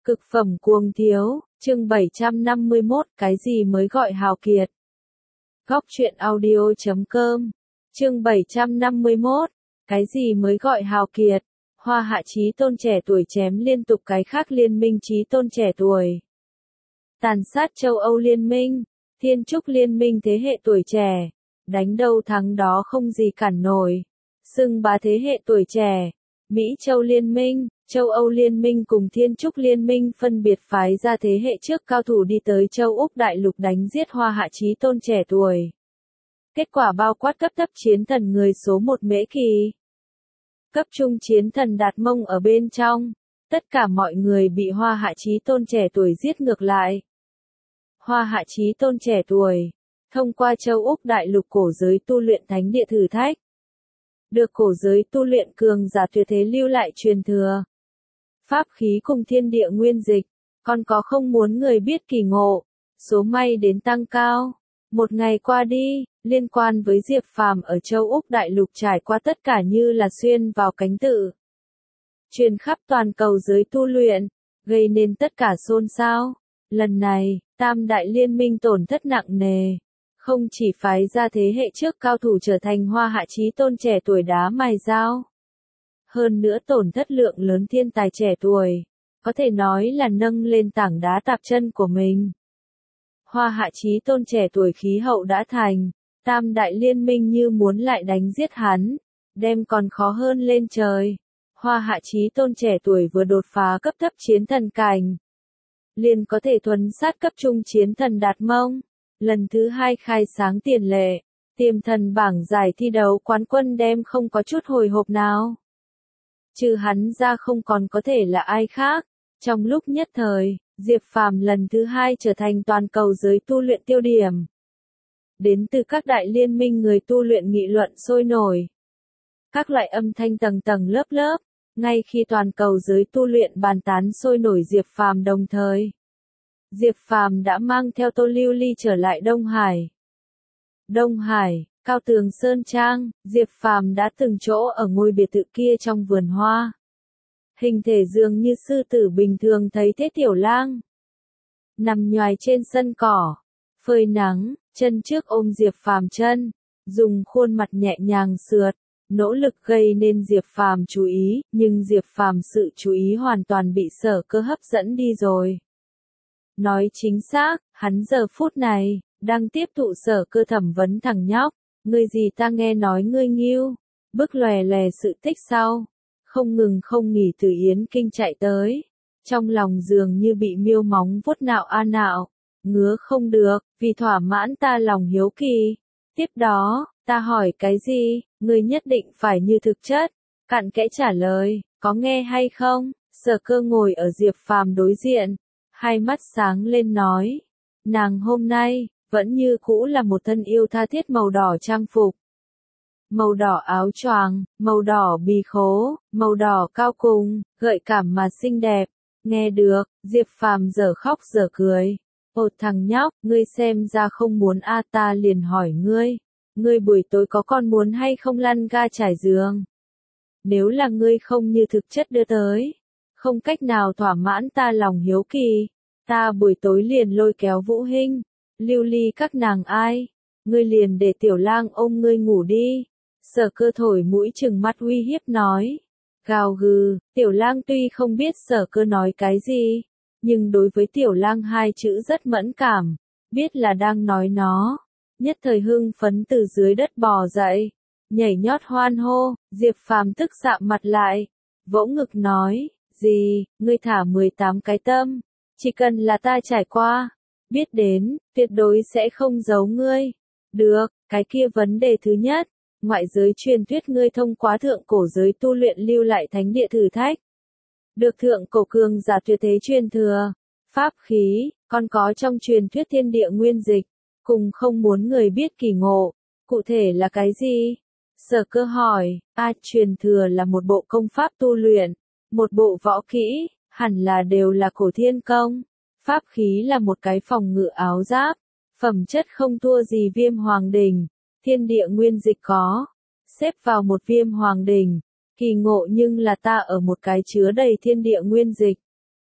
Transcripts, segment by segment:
Cực phẩm cuồng thiếu, chương 751, cái gì mới gọi hào kiệt? Góc truyện audio.com, chương 751, cái gì mới gọi hào kiệt? Hoa Hạ Chí Tôn trẻ tuổi chém liên tục cái khác liên minh Chí Tôn trẻ tuổi. Tàn sát châu Âu liên minh, Thiên Trúc liên minh thế hệ tuổi trẻ, đánh đâu thắng đó không gì cản nổi. Xưng bá thế hệ tuổi trẻ, Mỹ Châu liên minh, Châu Âu liên minh cùng Thiên Trúc liên minh phân biệt phái ra thế hệ trước cao thủ đi tới châu Úc đại lục đánh giết Hoa Hạ Chí Tôn trẻ tuổi. Kết quả bao quát cấp thấp chiến thần người số 1 Mễ Kỳ, cấp trung chiến thần Đạt Mông ở bên trong, tất cả mọi người bị Hoa Hạ Chí Tôn trẻ tuổi giết ngược lại. Hoa Hạ Chí Tôn trẻ tuổi, thông qua châu Úc đại lục cổ giới tu luyện thánh địa thử thách, được cổ giới tu luyện cường giả tuyệt thế lưu lại truyền thừa. Pháp khí cùng thiên địa nguyên dịch, còn có không muốn người biết kỳ ngộ, số may đến tăng cao. Một ngày qua đi, liên quan với Diệp Phàm ở châu Úc đại lục trải qua tất cả như là xuyên vào cánh tự. Truyền khắp toàn cầu giới tu luyện, gây nên tất cả xôn xao. Lần này, Tam đại liên minh tổn thất nặng nề. Không chỉ phái ra thế hệ trước cao thủ trở thành Hoa Hạ Chí Tôn trẻ tuổi đá mài dao. Hơn nữa tổn thất lượng lớn thiên tài trẻ tuổi, có thể nói là nâng lên tảng đá tạp chân của mình. Hoa Hạ Chí Tôn trẻ tuổi khí hậu đã thành, Tam đại liên minh như muốn lại đánh giết hắn, đem còn khó hơn lên trời. Hoa Hạ Chí Tôn trẻ tuổi vừa đột phá cấp thấp chiến thần cảnh, liền có thể thuấn sát cấp trung chiến thần Đạt Mông. Lần thứ hai khai sáng tiền lệ, tiềm thần bảng giải thi đấu quán quân đem không có chút hồi hộp nào. Trừ hắn ra không còn có thể là ai khác. Trong lúc nhất thời, Diệp Phàm lần thứ hai trở thành toàn cầu giới tu luyện tiêu điểm. Đến từ các đại liên minh người tu luyện nghị luận sôi nổi. Các loại âm thanh tầng tầng lớp lớp, ngay khi toàn cầu giới tu luyện bàn tán sôi nổi Diệp Phàm đồng thời. Diệp Phàm đã mang theo Tô Lưu Ly trở lại Đông Hải. Đông Hải, Cao Tường Sơn Trang, Diệp Phàm đã từng chỗ ở ngôi biệt thự kia trong vườn hoa. Hình thể dường như sư tử bình thường thấy thế tiểu lang. Nằm nhoài trên sân cỏ, phơi nắng, chân trước ôm Diệp Phàm chân, dùng khuôn mặt nhẹ nhàng sượt, nỗ lực gây nên Diệp Phàm chú ý, nhưng Diệp Phàm sự chú ý hoàn toàn bị Sở Cơ hấp dẫn đi rồi. Nói chính xác, hắn giờ phút này, đang tiếp thụ Sở Cơ thẩm vấn thằng nhóc, ngươi gì ta nghe nói ngươi nghiêu, bức lòe lòe sự tích sau, không ngừng không nghỉ từ Yến Kinh chạy tới, trong lòng dường như bị miêu móng vuốt nạo a nạo, ngứa không được, vì thỏa mãn ta lòng hiếu kỳ. Tiếp đó, ta hỏi cái gì, ngươi nhất định phải như thực chất, cặn kẽ trả lời, có nghe hay không? Sở Cơ ngồi ở Diệp Phàm đối diện, hai mắt sáng lên nói, nàng hôm nay, vẫn như cũ là một thân yêu tha thiết màu đỏ trang phục. Màu đỏ áo choàng, màu đỏ bì khố, màu đỏ cao cùng, gợi cảm mà xinh đẹp. Nghe được, Diệp Phàm dở khóc dở cười. Ồ thằng nhóc, ngươi xem ra không muốn ta liền hỏi ngươi buổi tối có còn muốn hay không lăn ga trải giường? Nếu là ngươi không như thực chất đưa tới, không cách nào thỏa mãn ta lòng hiếu kỳ, ta buổi tối liền lôi kéo Vũ Hinh, Lưu Ly các nàng ai, ngươi liền để tiểu lang ôm ngươi ngủ đi. Sở Cơ thổi mũi trừng mắt uy hiếp nói. Gào gừ, tiểu lang tuy không biết Sở Cơ nói cái gì, nhưng đối với tiểu lang hai chữ rất mẫn cảm, biết là đang nói nó. Nhất thời hưng phấn từ dưới đất bò dậy, nhảy nhót hoan hô, Diệp Phàm tức sạm mặt lại, vỗ ngực nói, gì, ngươi thả 18 cái tâm, chỉ cần là ta trải qua, biết đến, tuyệt đối sẽ không giấu ngươi. Được, cái kia vấn đề thứ nhất, ngoại giới truyền thuyết ngươi thông qua thượng cổ giới tu luyện lưu lại thánh địa thử thách. Được thượng cổ cường giả tuyệt thế truyền thừa, pháp khí, còn có trong truyền thuyết thiên địa nguyên dịch, cùng không muốn người biết kỳ ngộ, cụ thể là cái gì? Sở Cơ hỏi, truyền thừa là một bộ công pháp tu luyện, một bộ võ kỹ, hẳn là đều là cổ thiên công. Pháp khí là một cái phòng ngự áo giáp, phẩm chất không thua gì Viêm Hoàng Đỉnh, thiên địa nguyên dịch có, xếp vào một Viêm Hoàng Đỉnh, kỳ ngộ nhưng là ta ở một cái chứa đầy thiên địa nguyên dịch.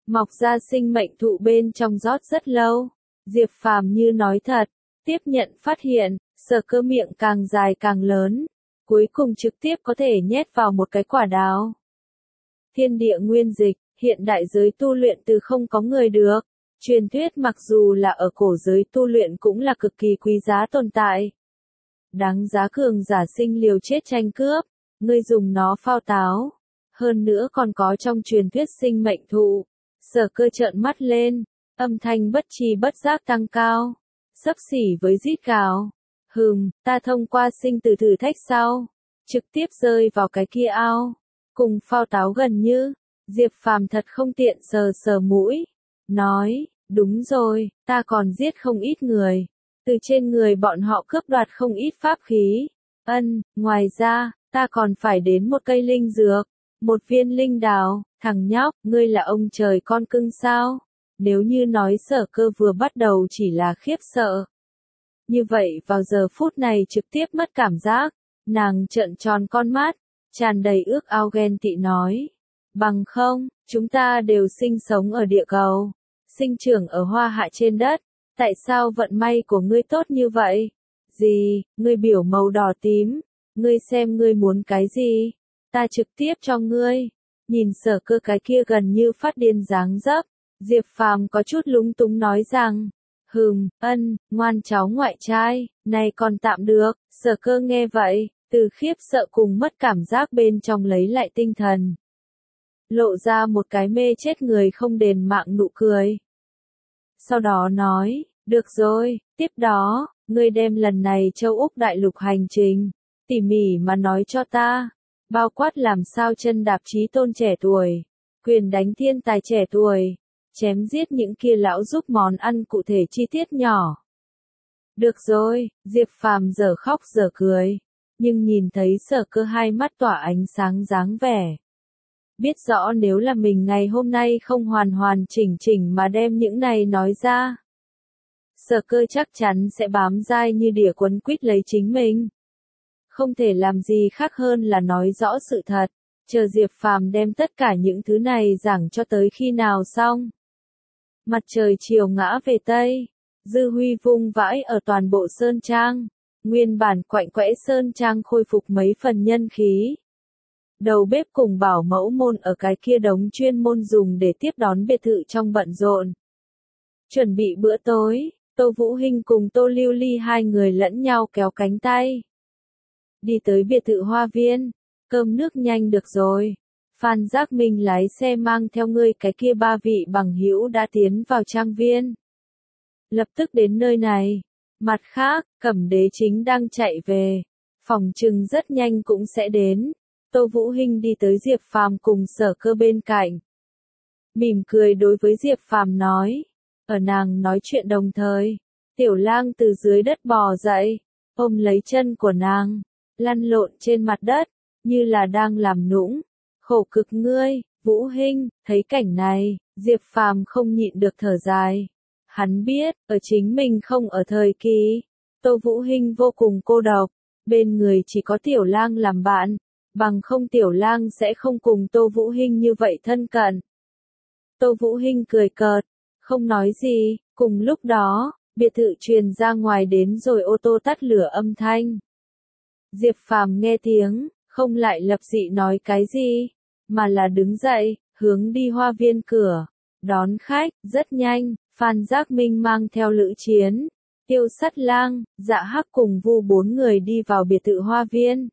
mọc ra sinh mệnh thụ bên trong rót rất lâu. Diệp Phàm như nói thật, tiếp nhận phát hiện, Sở Cơ miệng càng dài càng lớn, cuối cùng trực tiếp có thể nhét vào một cái quả đào. Thiên địa nguyên dịch, hiện đại giới tu luyện từ không có người được. Truyền thuyết mặc dù là ở cổ giới tu luyện cũng là cực kỳ quý giá tồn tại. Đáng giá cường giả sinh liều chết tranh cướp, ngươi dùng nó phao táo. Hơn nữa còn có trong truyền thuyết sinh mệnh thụ. Sở Cơ trợn mắt lên, âm thanh bất tri bất giác tăng cao, xấp xỉ với rít gào. Ta thông qua sinh tử thử thách sau, trực tiếp rơi vào cái kia ao, cùng phao táo gần như. Diệp Phàm thật không tiện sờ sờ mũi, nói, đúng rồi, ta còn giết không ít người, từ trên người bọn họ cướp đoạt không ít pháp khí. Ngoài ra, ta còn phải đến một cây linh dược, một viên linh đào. Thằng nhóc, ngươi là ông trời con cưng sao? Nếu như nói Sở Cơ vừa bắt đầu chỉ là khiếp sợ, như vậy vào giờ phút này trực tiếp mất cảm giác, nàng trợn tròn con mắt, tràn đầy ước ao ghen tị nói. Bằng không, chúng ta đều sinh sống ở địa cầu, sinh trưởng ở hoa hạ trên đất, tại sao vận may của ngươi tốt như vậy? Gì, ngươi biểu màu đỏ tím, ngươi xem ngươi muốn cái gì? Ta trực tiếp cho ngươi. Nhìn Sở Cơ cái kia gần như phát điên dáng dấp, Diệp Phàm có chút lúng túng nói rằng, ngoan cháu ngoại trai, này còn tạm được. Sở Cơ nghe vậy, từ khiếp sợ cùng mất cảm giác bên trong lấy lại tinh thần. Lộ ra một cái mê chết người không đền mạng nụ cười. Sau đó nói, được rồi, tiếp đó, ngươi đem lần này châu Úc đại lục hành trình, tỉ mỉ mà nói cho ta. Bao quát làm sao chân đạp chí tôn trẻ tuổi, quyền đánh thiên tài trẻ tuổi, chém giết những kia lão giúp món ăn cụ thể chi tiết nhỏ. Được rồi, Diệp Phàm dở khóc dở cười, nhưng nhìn thấy Sở Cơ hai mắt tỏa ánh sáng dáng vẻ. Biết rõ nếu là mình ngày hôm nay không hoàn hoàn chỉnh chỉnh mà đem những này nói ra, Sở Cơ chắc chắn sẽ bám dai như đỉa quấn quýt lấy chính mình. Không thể làm gì khác hơn là nói rõ sự thật, chờ Diệp Phàm đem tất cả những thứ này giảng cho tới khi nào xong. Mặt trời chiều ngã về Tây, dư huy vung vãi ở toàn bộ Sơn Trang, nguyên bản quạnh quẽ Sơn Trang khôi phục mấy phần nhân khí. Đầu bếp cùng bảo mẫu môn ở cái kia đống chuyên môn dùng để tiếp đón biệt thự trong bận rộn. Chuẩn bị bữa tối, Tô Vũ Hinh cùng Tô Lưu Ly hai người lẫn nhau kéo cánh tay. Đi tới biệt thự hoa viên, cơm nước nhanh được rồi. Phan Giác Minh lái xe mang theo ngươi cái kia ba vị bằng hữu đã tiến vào trang viên. Lập tức đến nơi này. Mặt khác, Cẩm Đế chính đang chạy về. Phòng trừng rất nhanh cũng sẽ đến. Tô Vũ Hinh đi tới Diệp Phàm cùng Sở Cơ bên cạnh. Mỉm cười đối với Diệp Phàm nói. Ở nàng nói chuyện đồng thời, Tiểu Lang từ dưới đất bò dậy, ôm lấy chân của nàng, lăn lộn trên mặt đất, như là đang làm nũng. Khổ cực ngươi, Vũ Hinh. Thấy cảnh này, Diệp Phàm không nhịn được thở dài. Hắn biết, ở chính mình không ở thời kỳ, Tô Vũ Hinh vô cùng cô độc, bên người chỉ có Tiểu Lang làm bạn, bằng không Tiểu Lang sẽ không cùng Tô Vũ Hinh như vậy thân cận. Tô Vũ Hinh cười cợt, không nói gì, cùng lúc đó, biệt thự truyền ra ngoài đến rồi ô tô tắt lửa âm thanh. Diệp Phàm nghe tiếng, không lại lập dị nói cái gì, mà là đứng dậy, hướng đi hoa viên cửa, đón khách. Rất nhanh, Phan Giác Minh mang theo Lữ Chiến, Tiêu Sắt Lang, Dạ Hắc cùng Vu bốn người đi vào biệt thự hoa viên.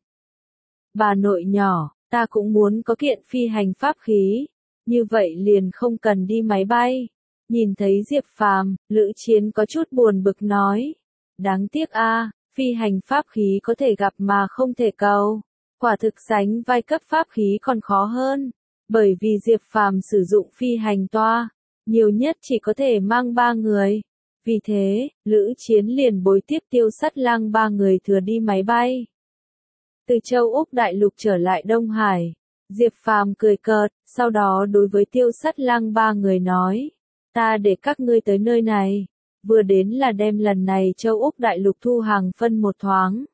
Bà nội nhỏ, ta cũng muốn có kiện phi hành pháp khí, như vậy liền không cần đi máy bay. Nhìn thấy Diệp Phàm, Lữ Chiến có chút buồn bực nói, đáng tiếc a, phi hành pháp khí có thể gặp mà không thể cầu. Quả thực sánh vai cấp pháp khí còn khó hơn, bởi vì Diệp Phàm sử dụng phi hành toa, nhiều nhất chỉ có thể mang 3 người. Vì thế, Lữ Chiến liền bối tiếp Tiêu Sắt Lang 3 người thừa đi máy bay. Từ châu Úc đại lục trở lại Đông Hải, Diệp Phàm cười cợt, sau đó đối với Tiêu Sắt Lang 3 người nói, ta để các ngươi tới nơi này, vừa đến là đem lần này châu Úc đại lục thu hàng phân một thoáng.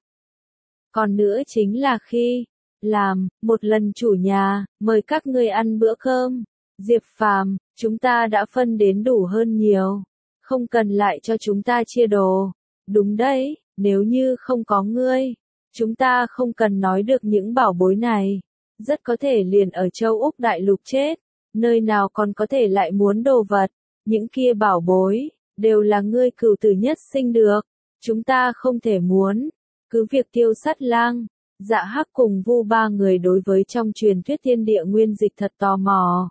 Còn nữa chính là khi làm một lần chủ nhà, mời các ngươi ăn bữa cơm. Diệp Phàm, Chúng ta đã phân đến đủ hơn nhiều. Không cần lại cho chúng ta chia đồ. Đúng đấy, nếu như không có ngươi, chúng ta không cần nói được những bảo bối này. Rất có thể liền ở châu Úc đại lục chết. Nơi nào còn có thể lại muốn đồ vật. Những kia bảo bối, đều là ngươi cửu tử nhất sinh được. Chúng ta không thể muốn. Cứ việc Tiêu Sắt Lang, Dạ Hắc cùng Vu ba người đối với trong truyền thuyết thiên địa nguyên dịch thật tò mò.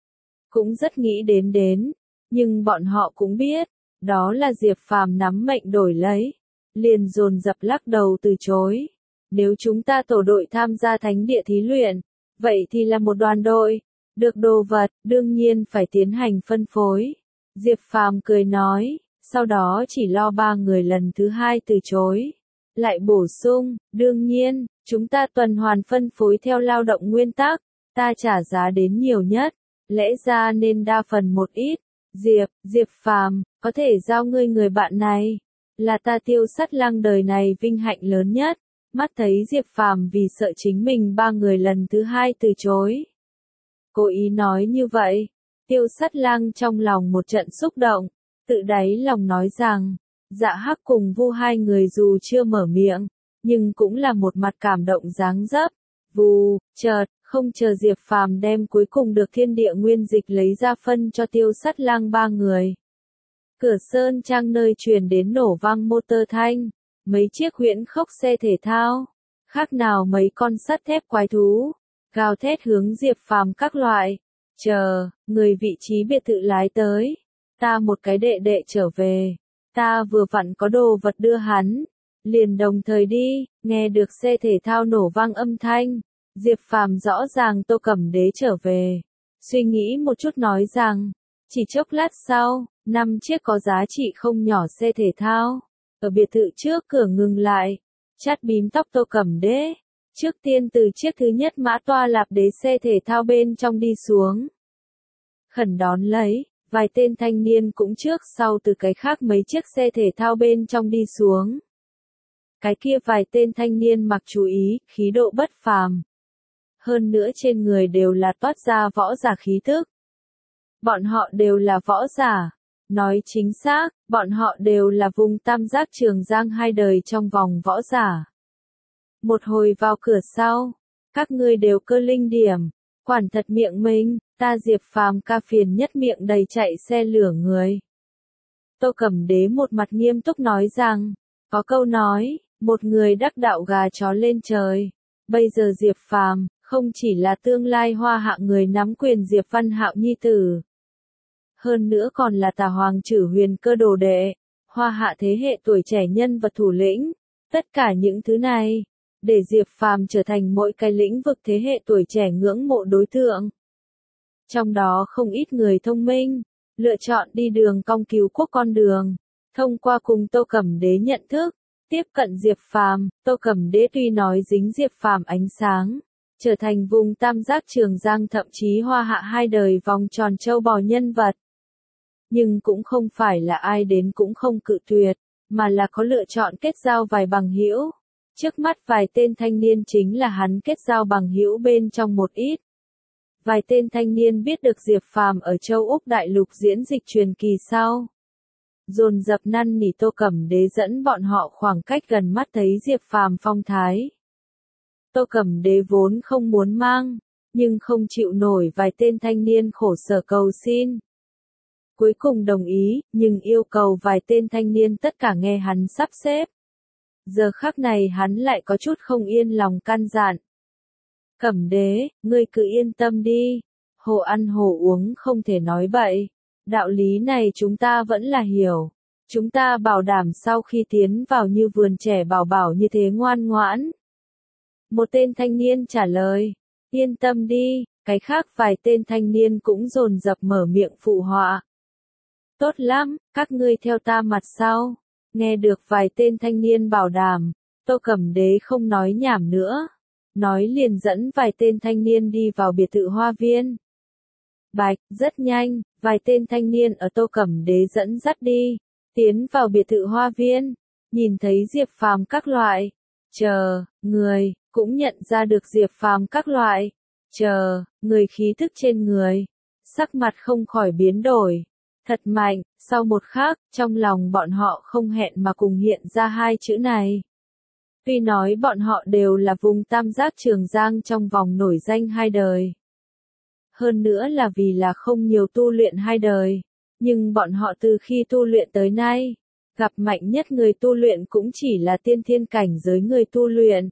Cũng rất nghĩ đến, nhưng bọn họ cũng biết, đó là Diệp Phàm nắm mệnh đổi lấy. Liền dồn dập lắc đầu từ chối. Nếu chúng ta tổ đội tham gia thánh địa thí luyện, vậy thì là một đoàn đội. Được đồ vật, đương nhiên phải tiến hành phân phối. Diệp Phàm cười nói, sau đó chỉ lo ba người lần thứ hai từ chối. Lại bổ sung, đương nhiên, chúng ta tuần hoàn phân phối theo lao động nguyên tắc, ta trả giá đến nhiều nhất, lẽ ra nên đa phần một ít. Diệp Phàm, có thể giao ngươi người bạn này, là ta Tiêu Sắt Lang đời này vinh hạnh lớn nhất. Mắt thấy Diệp Phàm vì sợ chính mình ba người lần thứ hai từ chối. Cố ý nói như vậy, Tiêu Sắt Lang trong lòng một trận xúc động, tự đáy lòng nói rằng, Dạ Hắc cùng Vu hai người dù chưa mở miệng, nhưng cũng là một mặt cảm động dáng dấp. Vù, chợt, không chờ Diệp Phàm đem cuối cùng được thiên địa nguyên dịch lấy ra phân cho Tiêu Sắt Lang ba người. Cửa sơn trang nơi truyền đến nổ vang motor thanh, mấy chiếc huyễn khốc xe thể thao, khác nào mấy con sắt thép quái thú, gào thét hướng Diệp Phàm các loại. Chờ, người vị trí biệt thự lái tới, ta một cái đệ đệ trở về, ta vừa vặn có đồ vật đưa hắn, liền đồng thời đi. Nghe được xe thể thao nổ vang âm thanh, Diệp Phàm rõ ràng Tô Cẩm Đế trở về, suy nghĩ một chút nói rằng, chỉ chốc lát sau, 5 chiếc có giá trị không nhỏ xe thể thao, ở biệt thự trước cửa ngừng lại, chát bím tóc Tô Cẩm Đế, trước tiên từ chiếc thứ nhất mã toa lạp đế xe thể thao bên trong đi xuống. Khẩn đón lấy, vài tên thanh niên cũng trước sau từ cái khác mấy chiếc xe thể thao bên trong đi xuống. Cái kia vài tên thanh niên mặc chú ý, khí độ bất phàm. Hơn nữa trên người đều là toát ra võ giả khí thức. Bọn họ đều là võ giả. Nói chính xác, bọn họ đều là vùng tam giác Trường Giang hai đời trong vòng võ giả. Một hồi vào cửa sau, các ngươi đều cơ linh điểm, quản thật miệng mình, ta Diệp Phàm ca phiền nhất miệng đầy chạy xe lửa người. Tô Cẩm Đế một mặt nghiêm túc nói rằng, có câu nói, một người đắc đạo gà chó lên trời. Bây giờ Diệp Phàm không chỉ là tương lai hoa hạ người nắm quyền Diệp Văn Hạo nhi tử, hơn nữa còn là Tà Hoàng Chử Huyền Cơ đồ đệ, hoa hạ thế hệ tuổi trẻ nhân vật thủ lĩnh. Tất cả những thứ này, để Diệp Phàm trở thành mỗi cái lĩnh vực thế hệ tuổi trẻ ngưỡng mộ đối tượng. Trong đó không ít người thông minh, lựa chọn đi đường cong cứu quốc con đường, thông qua cùng Tô Cẩm Đế nhận thức, tiếp cận Diệp Phàm. Tô Cẩm Đế tuy nói dính Diệp Phàm ánh sáng, trở thành vùng tam giác Trường Giang thậm chí hoa hạ hai đời vòng tròn châu bò nhân vật. Nhưng cũng không phải là ai đến cũng không cự tuyệt, mà là có lựa chọn kết giao vài bằng hữu. Trước mắt vài tên thanh niên chính là hắn kết giao bằng hữu bên trong một ít. Vài tên thanh niên biết được Diệp Phàm ở châu Úc đại lục diễn dịch truyền kỳ sau, dồn dập năn nỉ Tô Cẩm Đế dẫn bọn họ khoảng cách gần mắt thấy Diệp Phàm phong thái. Tô Cẩm Đế vốn không muốn mang, nhưng không chịu nổi vài tên thanh niên khổ sở cầu xin. Cuối cùng đồng ý, nhưng yêu cầu vài tên thanh niên tất cả nghe hắn sắp xếp. Giờ khắc này hắn lại có chút không yên lòng căn dặn. Cẩm Đế, ngươi cứ yên tâm đi, hồ ăn hồ uống không thể nói bậy. Đạo lý này chúng ta vẫn là hiểu. Chúng ta bảo đảm sau khi tiến vào như vườn trẻ bảo bảo như thế ngoan ngoãn. Một tên thanh niên trả lời, yên tâm đi, cái khác vài tên thanh niên cũng dồn dập mở miệng phụ họa. Tốt lắm, các ngươi theo ta mặt sau. Nghe được vài tên thanh niên bảo đảm, Tô Cẩm Đế không nói nhảm nữa. Nói liền dẫn vài tên thanh niên đi vào biệt thự hoa viên. Bạch, rất nhanh, vài tên thanh niên ở Tô Cẩm Đế dẫn dắt đi, tiến vào biệt thự hoa viên, nhìn thấy Diệp Phàm các loại, người, cũng nhận ra được Diệp Phàm các loại, người khí thức trên người. sắc mặt không khỏi biến đổi. Thật mạnh, sau một khắc, trong lòng bọn họ không hẹn mà cùng hiện ra hai chữ này. Tuy nói bọn họ đều là vùng tam giác Trường Giang trong vòng nổi danh hai đời. Hơn nữa là vì là không nhiều tu luyện hai đời. Nhưng bọn họ từ khi tu luyện tới nay, gặp mạnh nhất người tu luyện cũng chỉ là tiên thiên cảnh giới người tu luyện.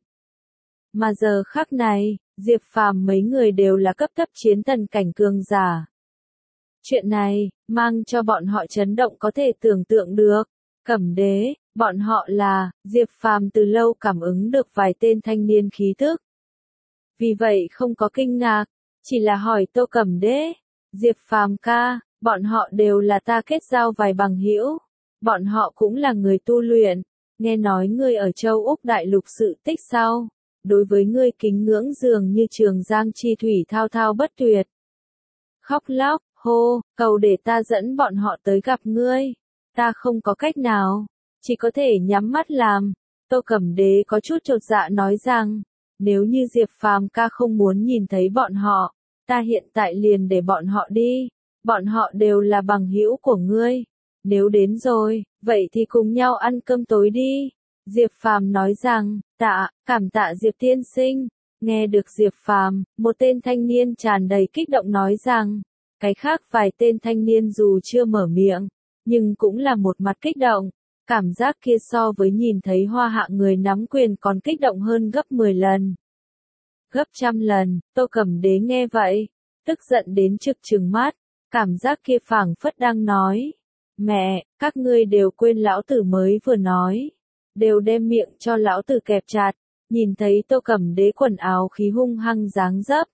Mà giờ khắc này, Diệp Phàm mấy người đều là cấp thấp chiến thần cảnh cường giả. Chuyện này, mang cho bọn họ chấn động có thể tưởng tượng được. Cẩm đế, bọn họ là, Diệp Phàm từ lâu cảm ứng được vài tên thanh niên khí tức. Vì vậy không có kinh ngạc, chỉ là hỏi Tô Cẩm đế, Diệp Phàm ca, bọn họ đều là ta kết giao vài bằng hữu. Bọn họ cũng là người tu luyện, nghe nói ngươi ở châu Úc đại lục sự tích sau. Đối với ngươi kính ngưỡng dường như Trường Giang chi thủy thao thao bất tuyệt. Khóc lóc, hô, cầu để ta dẫn bọn họ tới gặp ngươi. Ta không có cách nào, chỉ có thể nhắm mắt làm. Tô Cẩm đế có chút chột dạ nói rằng, nếu như Diệp Phàm ca không muốn nhìn thấy bọn họ, ta hiện tại liền để bọn họ đi. Bọn họ đều là bằng hữu của ngươi. Nếu đến rồi, vậy thì cùng nhau ăn cơm tối đi. Diệp Phàm nói rằng, cảm tạ Diệp tiên sinh. Nghe được Diệp Phàm, một tên thanh niên tràn đầy kích động nói rằng, cái khác vài tên thanh niên dù chưa mở miệng, nhưng cũng là một mặt kích động. Cảm giác kia so với nhìn thấy Hoa Hạ người nắm quyền còn kích động hơn gấp 10 lần. Gấp trăm lần, Tô Cẩm đế nghe vậy, tức giận đến trực trừng mắt, cảm giác kia phảng phất đang nói. Mẹ, các ngươi đều quên lão tử mới vừa nói. Đều đem miệng cho lão tử kẹp chặt, nhìn thấy Tô Cẩm đế quần áo khí hung hăng dáng dấp.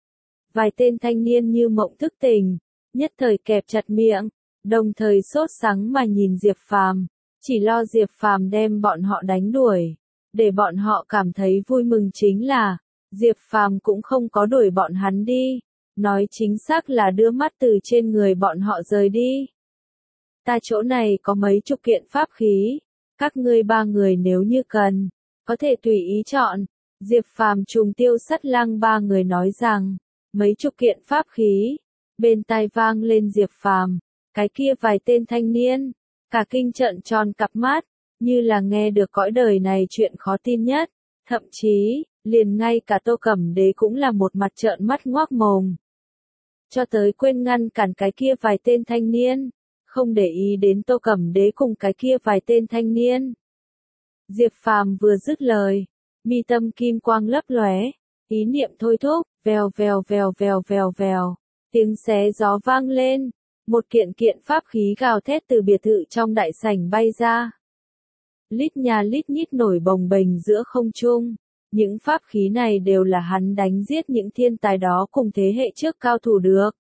Vài tên thanh niên như mộng thức tỉnh, nhất thời kẹp chặt miệng, đồng thời sốt sắng mà nhìn Diệp Phàm, chỉ lo Diệp Phàm đem bọn họ đánh đuổi. Để bọn họ cảm thấy vui mừng chính là, Diệp Phàm cũng không có đuổi bọn hắn đi, nói chính xác là đưa mắt từ trên người bọn họ rời đi. Ta chỗ này có mấy chục kiện pháp khí, các ngươi ba người nếu như cần, có thể tùy ý chọn. Diệp Phàm trùng Tiêu Sắt Lang ba người nói rằng, mấy chục kiện pháp khí. Bên tai vang lên Diệp Phàm, cái kia vài tên thanh niên, cả kinh trợn tròn cặp mắt, như là nghe được cõi đời này chuyện khó tin nhất, thậm chí, liền ngay cả Tô Cẩm đế cũng là một mặt trợn mắt ngoác mồm. Cho tới quên ngăn cản cái kia vài tên thanh niên, không để ý đến Tô Cẩm đế cùng cái kia vài tên thanh niên. Diệp Phàm vừa dứt lời, mi tâm kim quang lấp lóe, ý niệm thôi thúc, vèo vèo vèo vèo vèo vèo, tiếng xé gió vang lên, một kiện kiện pháp khí gào thét từ biệt thự trong đại sảnh bay ra. Lít nhà lít nhít nổi bồng bềnh giữa không trung, những pháp khí này đều là hắn đánh giết những thiên tài đó cùng thế hệ trước cao thủ được.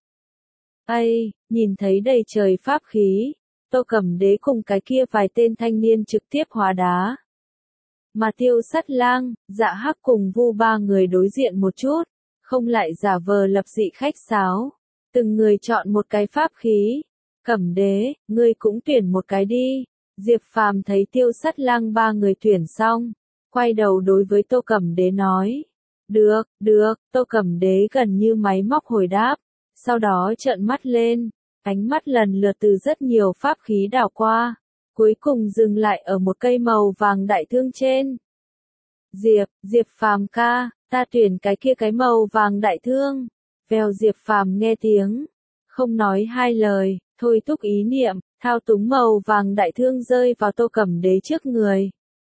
Ây, nhìn thấy đầy trời pháp khí, Tô Cẩm đế cùng cái kia vài tên thanh niên trực tiếp hóa đá. Mà Tiêu Sắt Lang, Dạ Hắc cùng Vu ba người đối diện một chút, không lại giả vờ lập dị khách sáo. Từng người chọn một cái pháp khí. Cẩm đế, ngươi cũng tuyển một cái đi. Diệp Phàm thấy Tiêu Sắt Lang ba người tuyển xong, quay đầu đối với Tô Cẩm đế nói. Được, Tô Cẩm đế gần như máy móc hồi đáp. Sau đó trợn mắt lên, ánh mắt lần lượt từ rất nhiều pháp khí đảo qua, cuối cùng dừng lại ở một cây màu vàng đại thương trên. Diệp Phàm ca, ta tuyển cái kia cái màu vàng đại thương. Vèo Diệp Phàm nghe tiếng, không nói hai lời, thôi thúc ý niệm, thao túng màu vàng đại thương rơi vào Tô Cẩm đế trước người.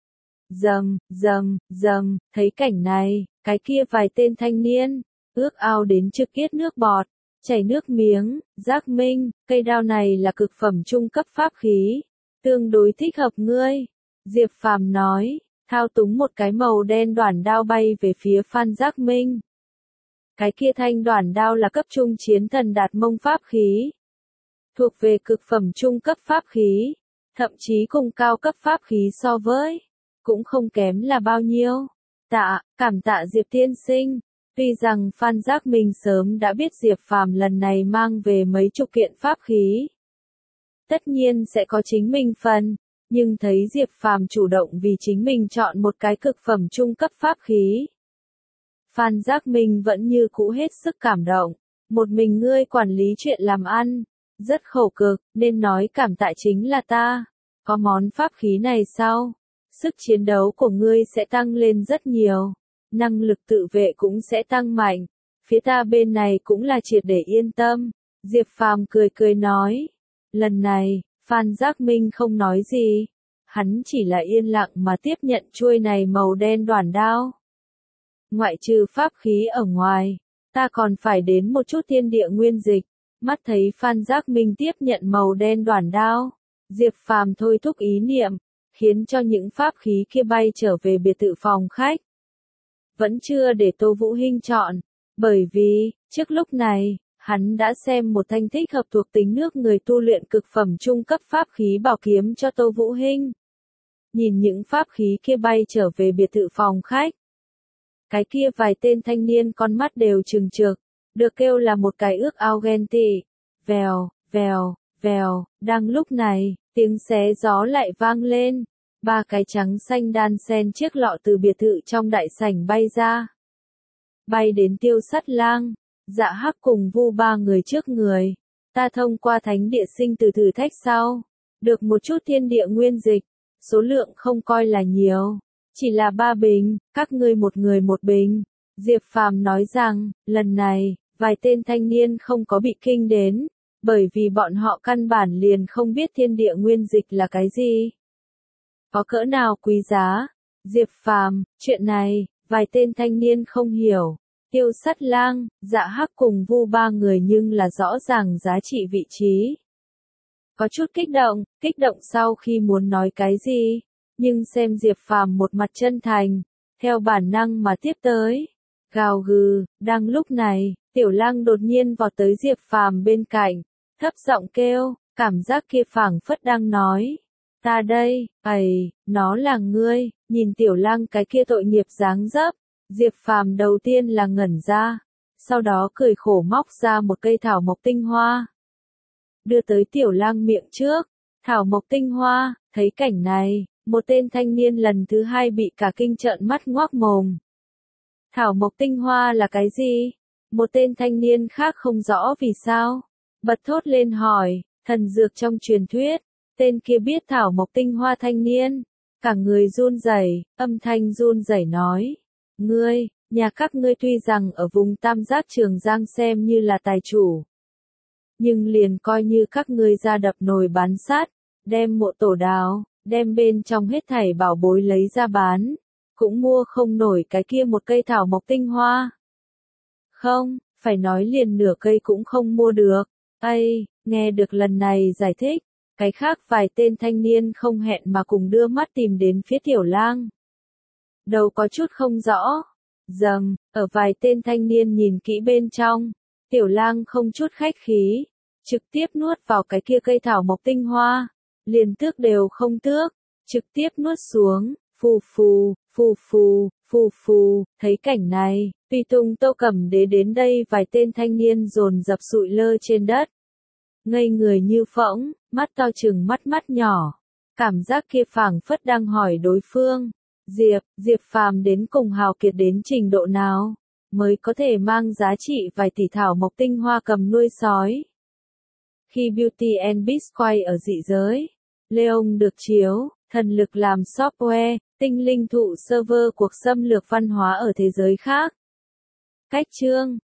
Dầm, thấy cảnh này, cái kia vài tên thanh niên, ước ao đến trực tiết nước bọt, chảy nước miếng. Giác Minh, cây đao này là cực phẩm trung cấp pháp khí, tương đối thích hợp ngươi. Diệp Phàm nói, thao túng một cái màu đen đoản đao bay về phía Phan Giác Minh. Cái kia thanh đoản đao là cấp trung chiến thần đạt mông pháp khí, thuộc về cực phẩm trung cấp pháp khí, thậm chí cùng cao cấp pháp khí so với, cũng không kém là bao nhiêu. Cảm tạ Diệp tiên sinh. Tuy rằng Phan Giác Minh sớm đã biết Diệp Phàm lần này mang về mấy chục kiện pháp khí, tất nhiên sẽ có chính mình phần, nhưng thấy Diệp Phàm chủ động vì chính mình chọn một cái cực phẩm trung cấp pháp khí, Phan Giác Minh vẫn như cũ hết sức cảm động. Một mình ngươi quản lý chuyện làm ăn, rất khổ cực, nên nói cảm tạ chính là ta. Có món pháp khí này sau, sức chiến đấu của ngươi sẽ tăng lên rất nhiều, năng lực tự vệ cũng sẽ tăng mạnh. Phía ta bên này cũng là triệt để yên tâm. Diệp Phàm cười cười nói. Lần này, Phan Giác Minh không nói gì. Hắn chỉ là yên lặng mà tiếp nhận chuôi này màu đen đoản đao. Ngoại trừ pháp khí ở ngoài, ta còn phải đến một chút thiên địa nguyên dịch. Mắt thấy Phan Giác Minh tiếp nhận màu đen đoản đao, Diệp Phàm thôi thúc ý niệm, khiến cho những pháp khí kia bay trở về biệt thự phòng khách. Vẫn chưa để Tô Vũ Hinh chọn, bởi vì, trước lúc này, hắn đã xem một thanh thích hợp thuộc tính nước người tu luyện cực phẩm trung cấp pháp khí bảo kiếm cho Tô Vũ Hinh. Nhìn những pháp khí kia bay trở về biệt thự phòng khách. Cái kia vài tên thanh niên con mắt đều trừng trực, được kêu là một cái ước ao ghen tị. Vèo, vèo, vèo, đang lúc này, tiếng xé gió lại vang lên. Ba cái trắng xanh đan xen chiếc lọ từ biệt thự trong đại sảnh bay ra. Bay đến Tiêu Sắt Lang, Dạ Hắc cùng Vu ba người trước người. Ta thông qua thánh địa sinh từ thử thách sau, được một chút thiên địa nguyên dịch, số lượng không coi là nhiều, chỉ là 3 bình, các ngươi một người một bình. Diệp Phàm nói rằng, lần này, vài tên thanh niên không có bị kinh đến, bởi vì bọn họ căn bản liền không biết thiên địa nguyên dịch là cái gì. Có cỡ nào quý giá? Diệp Phàm, chuyện này, vài tên thanh niên không hiểu. Tiêu Sắt Lang, Dạ Hắc cùng Vu ba người nhưng là rõ ràng giá trị vị trí. Có chút kích động sau khi muốn nói cái gì, nhưng xem Diệp Phàm một mặt chân thành, theo bản năng mà tiếp tới. Gào gừ, đang lúc này, Tiểu Lang đột nhiên vọt tới Diệp Phàm bên cạnh, thấp giọng kêu, cảm giác kia phảng phất đang nói. Ta đây, nó là ngươi, nhìn Tiểu Lang cái kia tội nghiệp dáng dấp. Diệp Phàm đầu tiên là ngẩn ra, sau đó cười khổ móc ra một cây thảo mộc tinh hoa. Đưa tới Tiểu Lang miệng trước, thảo mộc tinh hoa, thấy cảnh này, một tên thanh niên lần thứ hai bị cả kinh trợn mắt ngoác mồm. Thảo mộc tinh hoa là cái gì? Một tên thanh niên khác không rõ vì sao, bật thốt lên hỏi, thần dược trong truyền thuyết, tên kia biết thảo mộc tinh hoa thanh niên, cả người run rẩy, âm thanh run rẩy nói. Ngươi, nhà các ngươi tuy rằng ở vùng Tam Giác Trường Giang xem như là tài chủ. Nhưng liền coi như các ngươi ra đập nồi bán sắt, đem mộ tổ đào, đem bên trong hết thảy bảo bối lấy ra bán, cũng mua không nổi cái kia một cây thảo mộc tinh hoa. Không, phải nói liền nửa cây cũng không mua được. Nghe được lần này giải thích, cái khác vài tên thanh niên không hẹn mà cùng đưa mắt tìm đến phía Tiểu Lang. Đầu có chút không rõ. Ở vài tên thanh niên nhìn kỹ bên trong, Tiểu Lang không chút khách khí, trực tiếp nuốt vào cái kia cây thảo mộc tinh hoa, liền tước đều không tước, trực tiếp nuốt xuống, phù phù, phù phù, phù phù. Thấy cảnh này, Tùy Tùng Tô Cẩm Đế đến đây vài tên thanh niên dồn dập sụi lơ trên đất. Ngây người như phỗng, mắt to chừng mắt nhỏ, cảm giác kia phảng phất đang hỏi đối phương. Diệp Phàm đến cùng hào kiệt đến trình độ nào, mới có thể mang giá trị vài tỷ thảo mộc tinh hoa cầm nuôi sói. Khi Beauty and Beast quay ở dị giới, Leon được chiếu, thần lực làm software, tinh linh thụ server cuộc xâm lược văn hóa ở thế giới khác. Cách chương